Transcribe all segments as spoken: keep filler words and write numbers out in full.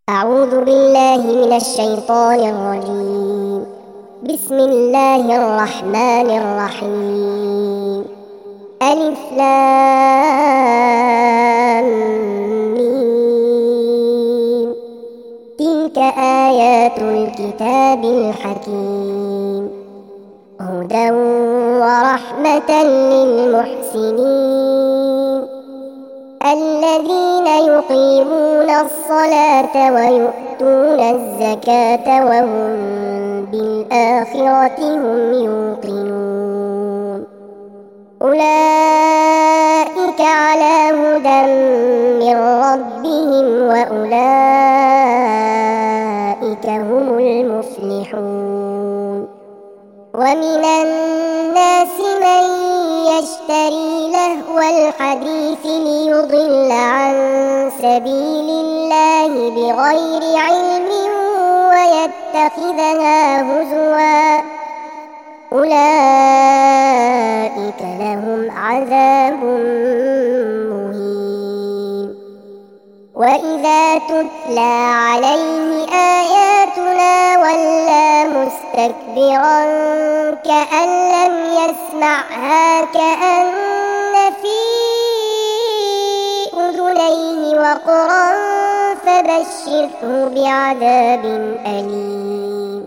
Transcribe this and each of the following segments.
أعوذ بالله من الشيطان الرجيم. بسم الله الرحمن الرحيم. ألف لام ميم. تلك آيات الكتاب الحكيم، هدى ورحمة للمحسنين الذين يقيمون الصلاة ويؤتون الزكاة وهم بالآخرة هم يوقنون. أولئك على هدى من ربهم وأولئك هم المفلحون. ومن الناس من يشتري لهو الحديث ليضل عن سبيل الله بغير علم ويتخذها هزوا، أولئك لهم عذاب مهين. وإذا تتلى عليه آياتنا ولى مستكبرا كأن لم يسمعها كأن في أذنيه وقرا فبشره بعذاب أليم.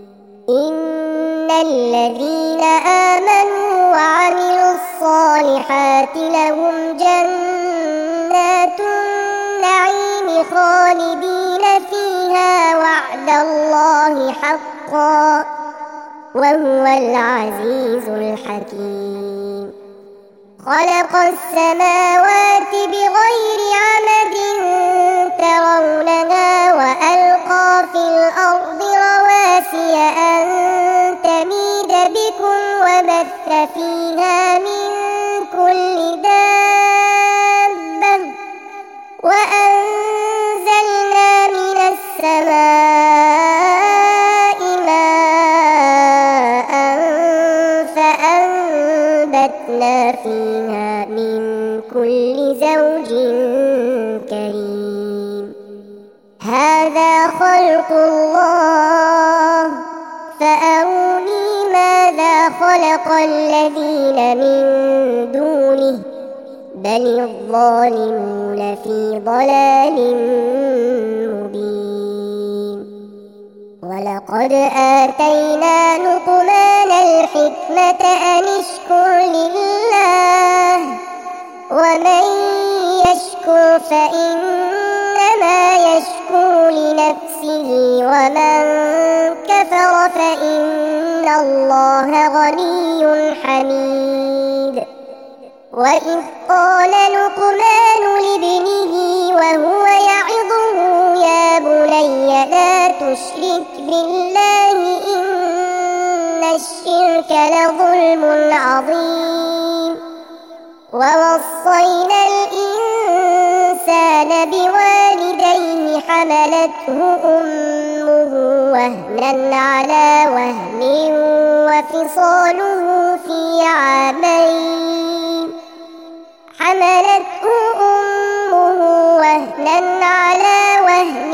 إن الذين آمنوا وعملوا الصالحات لهم جنات النعيم خالدين فيها وعد الله حقا وهو العزيز الحكيم. خلق السماوات بغير عمد ترونها وألقى في الأرض رواسي أن تميد بكم وبث فيها من كل دابة وأنزلنا من السماء ماء فأنبتنا فيها من كل زوج كريم. هذا خلق الله فأروني ماذا خلق الذين من دونه بل الظالمون في ضلال مبين. ولقد آتينا لقمان الحكمة أن اشكر لله ومن يشكر فإنما يشكر لنفسه ومن كفر فإن الله غني حميد. وإذ قال لقمان لابنه وهو يعظه يا بني لا تشرك بالله إن الشرك لظلم عظيم. ووصينا الإنسان بوالديه حملته أمه وهنا على وهن وفصاله في عامين حملته أمه وهنا على وهن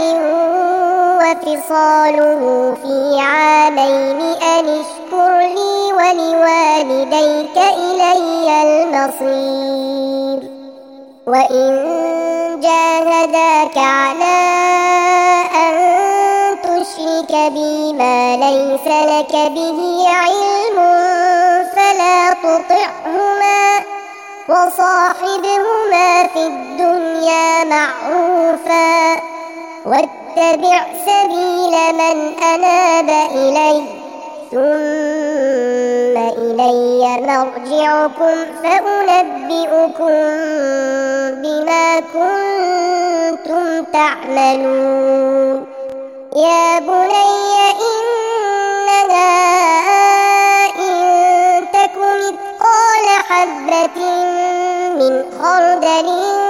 وفصاله في عامين أن اشكر لي ولوالديك إلي المصير. وإن جاهداك على أن تشرك بي ما ليس لك به علم فلا تطعهما وصاحبهما في الدنيا معروفا واتبع سبيل من أناب إلي ثم إلي مرجعكم فأنبئكم بما كنتم تعملون. يا بني إنها إن تك مثقال حبة من خردل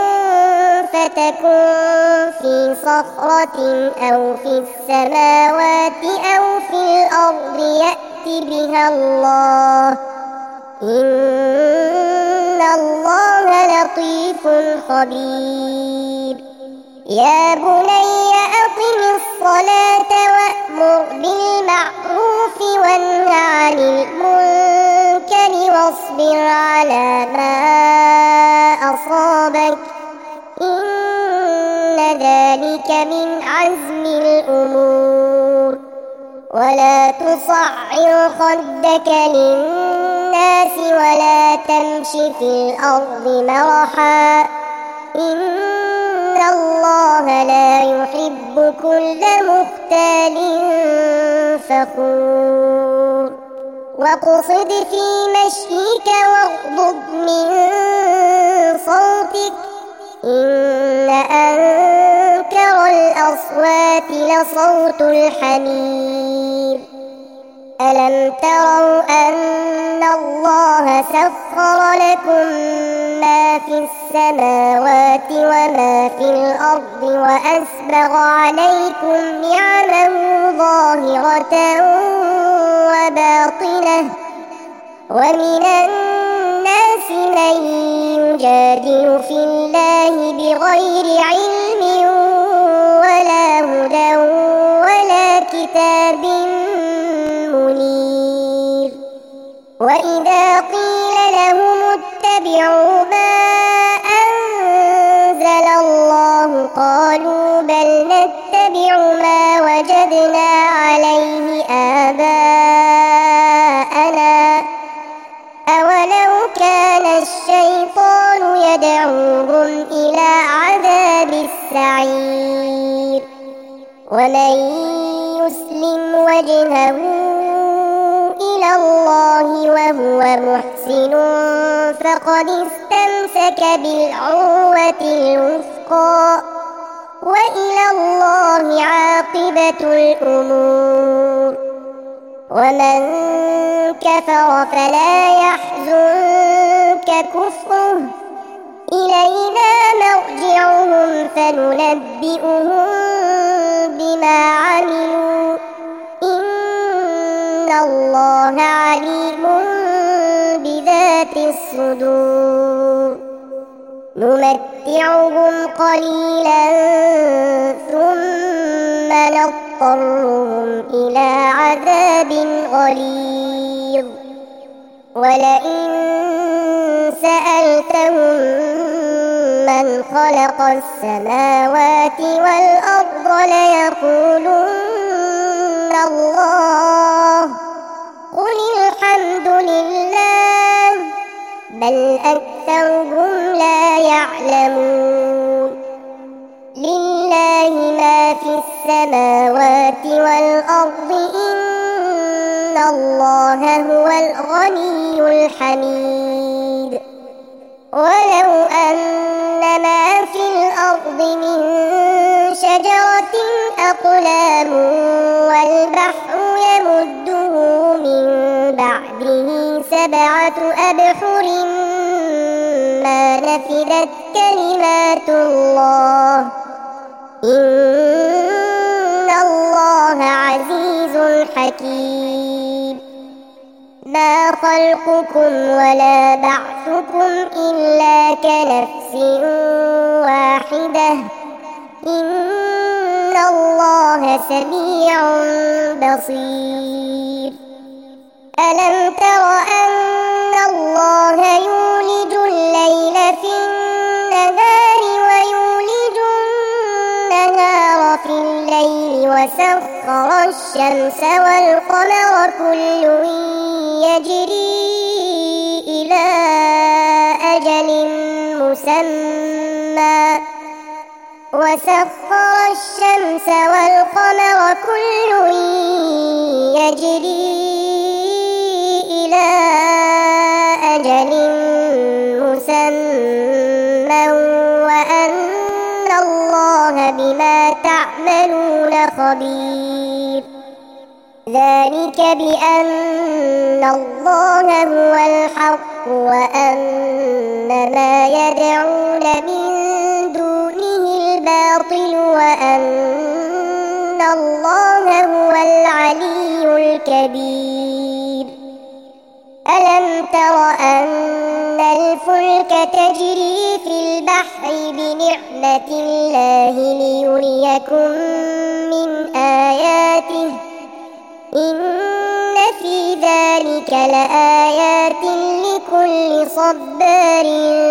فتكن في صخرة أو في السماوات أو في الأرض يأت بها الله إن الله لطيف خبير. يا بني أقم الصلاة وأمر بالمعروف وانه عن المنكر واصبر على ما أصابك إن ذلك من عزم الأمور ولا تصعر خدك للناس ولا تمش في الأرض مرحا إن الله لا يحب كل مختال فخور واقصد في مشيك واغضض من صوتك إن أنكر الأصوات لصوت الحمير ألم تروا أن الله سخر لكم ما في السماوات وما في الأرض وأسبغ عليكم نعمه ظاهرة وباطنة ومن الناس من يجادل في الله بغير علم ولا هدى ولا كتاب منير وإذا قيل لهم اتبعوا ما أنزل الله قالوا بل نتبع ما وجدنا عليه آباءنا أولو كان الشيطان يدعوهم إلى عذاب السعير ومن يسلم وجهه إلى الله وهو محسن فقد استمسك بالعروة الوثقى وإلى الله عاقبة الأمور ومن كفر فلا يحزنك كفره إلينا مرجعهم فننبئهم بما عملوا إن الله عليم بذات الصدور نمتعهم قليلا ثم نضطرهم إلى عذاب غليظ ولئن سألتهم من خلق السماوات والأرض ليقولن الله قل الحمد لله بل أكثرهم لا يعلمون لله ما في السماوات والأرض إن الله هو الغني الحميد ولو أن ما في الأرض من شجرة أقلام والبحر يمده من بعده سبعة أبحر ما نفدت كلمات الله إن الله عزيز حكيم ما خلقكم ولا بعثكم إلا كنفس واحدة إن الله سميع بصير ألم تر أن الله يولج الليل في النهار ويولج النهار في الليل وسخر الشمس والقمر كل يجري إلى أجل مسمى وسخر الشمس والقمر كل يجري إلى أجل مسمى وأن الله بما تعملون خبير ذلك بأن الله هو الحق وأن ما يدعون من دونه الباطل وأن الله هو العلي الكبير ألم تر أن الفلك تجري في البحر بنعمة نعمة الله ليريكم من آياته إن في ذلك لآيات لكل صبار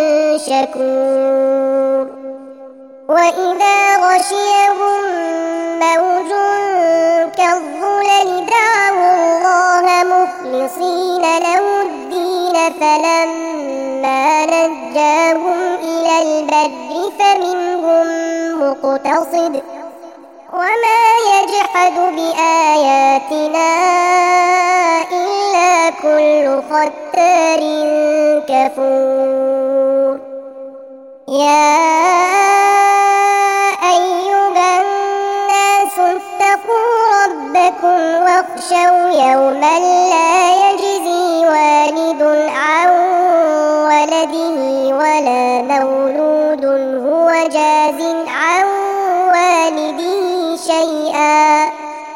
شكور. وإذا غشيهم موج كالظلل دعوا الله مخلصين له الدين فلما نجاهم إلى البر فمنهم مقتصد وما يجحد بآياتنا إلا كل ختار كفور. يا أيها الناس اتقوا ربكم واخشوا يوما لا يجزي والد عن ولده ولا مولود هو جاز عن والده شيئا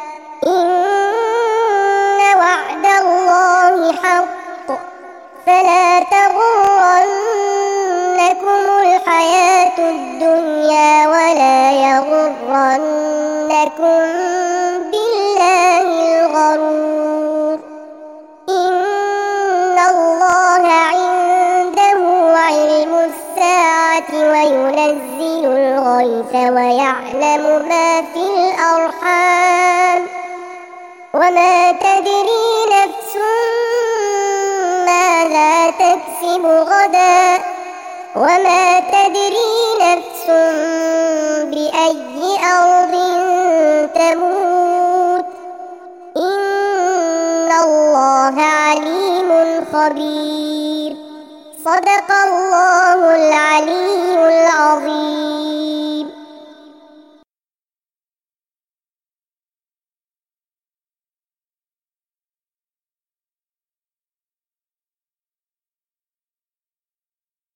إن وعد الله حق فلا تغرنكم الحياة الدنيا ولا يغرنكم بالله الغرور. إن الله عنده علم الساعة وينزل الغيث ويعلم ما في الأرحام وما تدري نفس ماذا تكسب غدا وما تدري نفس بأي أرض تموت إن الله عليم خبير. صدق الله العظيم.